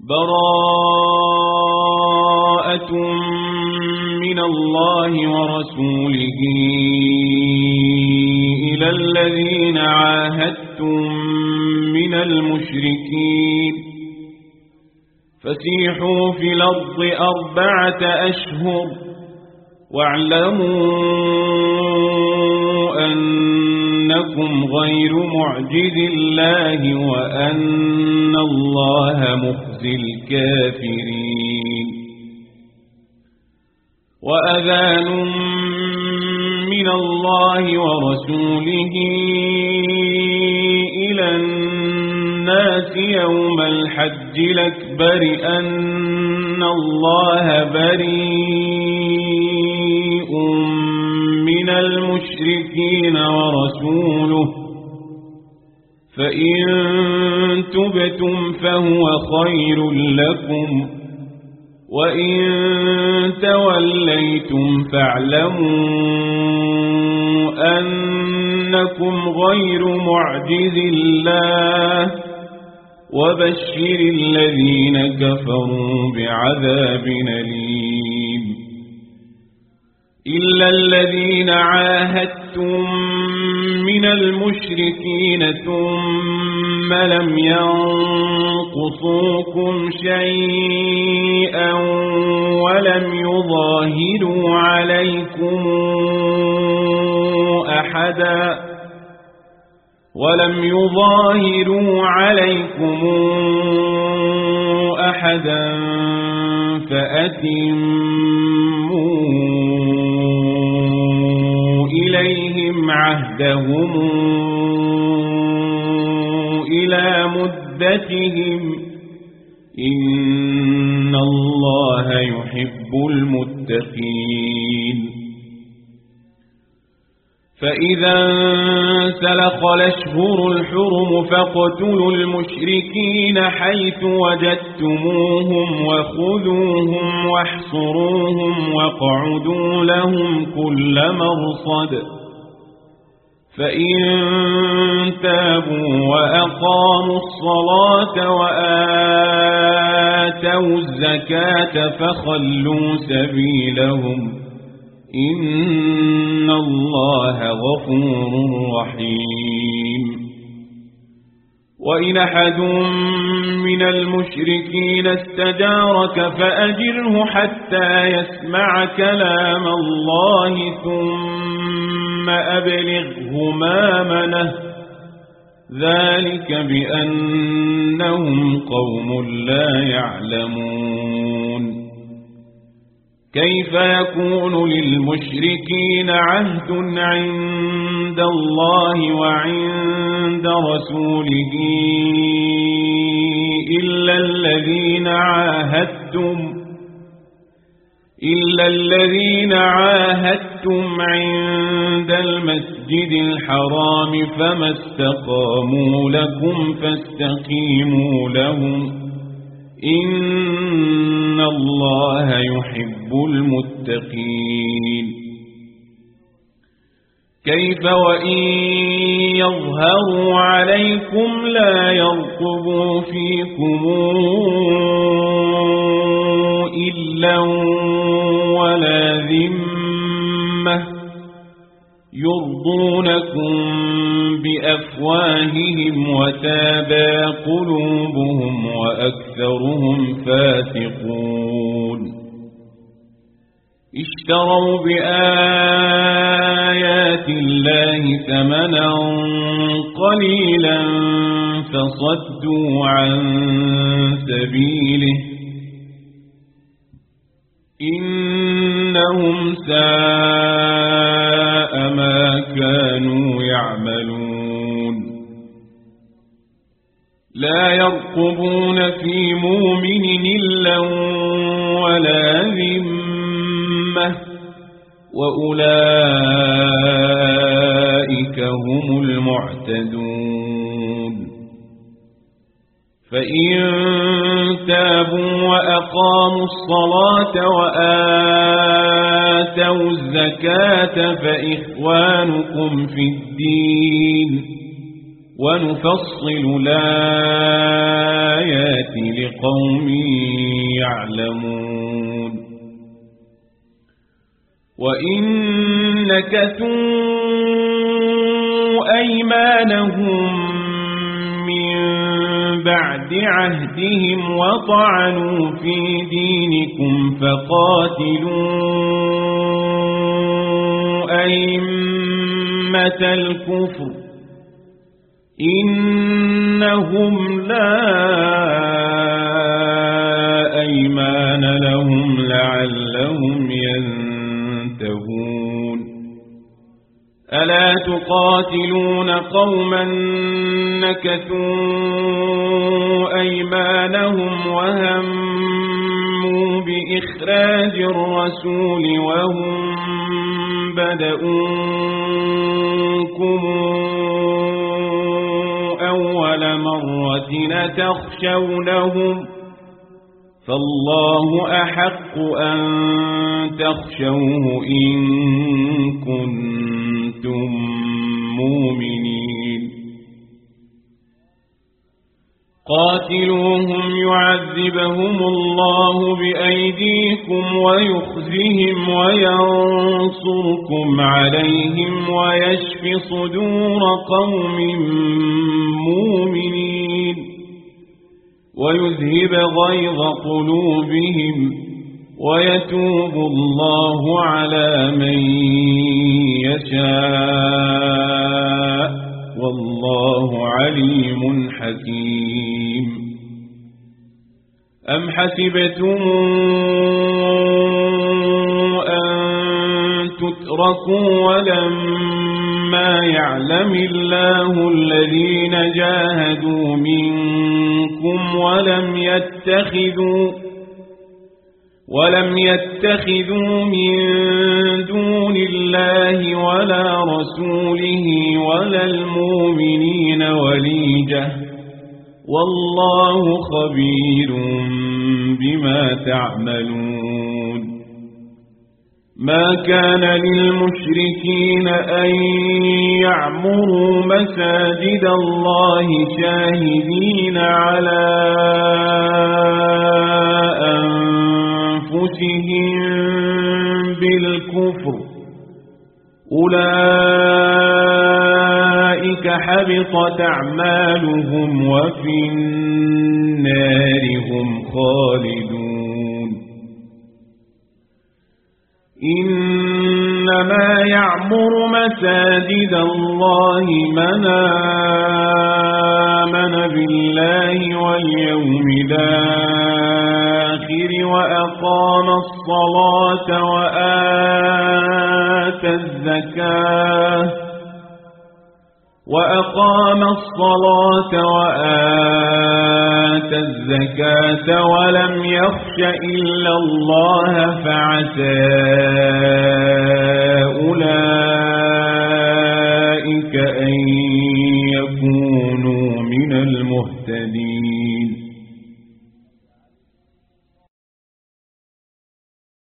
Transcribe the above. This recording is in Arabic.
براءة من الله ورسوله إلى الذين عاهدتم من المشركين فسيحوا في الأرض 4 أشهر واعلموا أنكم غير معجز الله وأن الله مخزي الكافرين وأذان من الله ورسوله إلى الناس يوم الحج الأكبر أن الله بريء من المشركين ورسوله فإن تبتم فهو خير لكم وإن توليتم فاعلموا أنكم غير معجز الله وبشر الذين كفروا بعذاب أليم إلا الذين عاهدتم من المشركين ثم لم ينقصوكم شيئا ولم يظاهروا عليكم أحدا فأتموا إليهم عهدهم إلى مدتهم إن الله يحب المتقين فإذا انسلخ الأشهر الحرم فاقتلوا المشركين حيث وجدتموهم وخذوهم واحصروهم واقعدوا لهم كل مرصد فإن تابوا وأقاموا الصلاة وآتوا الزكاة فخلوا سبيلهم إن الله غفور رحيم وإن أحد من المشركين استجارك فأجره حتى يسمع كلام الله ثم أبلغه مأمنه ذلك بأنهم قوم لا يعلمون كيف يكون للمشركين عهد عند الله وعند رسوله إلا الذين عاهدتم عند المسجد الحرام فما استقاموا لكم فاستقيموا لهم إن الله يحب المتقين كيف وإن يظهروا عليكم لا يرقبوا فيكم إلا ولا ذمة يرضونكم بأفواههم وتابى قلوبهم وأكثرهم فاسقون اشتروا بآيات الله ثمنا قليلا فصدوا عن سبيله إنهم ساء ما كانوا يعملون لا يرقبون في مؤمن إلا ولا ذمة وأولئك هم المعتدون فإن تابوا وأقاموا الصلاة وآتوا الزكاة فإخوانكم في الدين ونفصل الآيات الآيات لقوم يعلمون وإن نكثوا أيمانهم من بعد عهدهم وطعنوا في دينكم فقاتلوا أئمة الكفر إنهم لا أيمان لهم لعلهم ينتهون ألا تقاتلون قوما نكثوا أيمانهم وهموا بإخراج الرسول وهم بدؤوكم أول مرة تخشونهم فالله أحق أن تخشوه إن كنتم مؤمنين قاتلوهم يعذبهم الله بأيديكم ويخزهم وينصركم عليهم ويشف صدور قوم مؤمنين ويذهب غيظ قلوبهم ويتوب الله على من يشاء والله عليم حكيم أم حسبتم أن تتركوا ولما يعلم الله الذين جاهدوا منكم ولم يتخذوا من دون الله ولا رسوله ولا المؤمنين وليجة والله خبير بما تعملون ما كان للمشركين أن يعمروا مساجد الله شاهدين على أنفسهم بالكفر أولئك حبطت أعمالهم وفي النار هم خالدون إنما يعمر مساجد الله من آمن بالله واليوم الآخر وأقام الصلاة وآتى الزكاة ولم يخش إلا الله فعسى أولئك أن يكونوا من المهتدين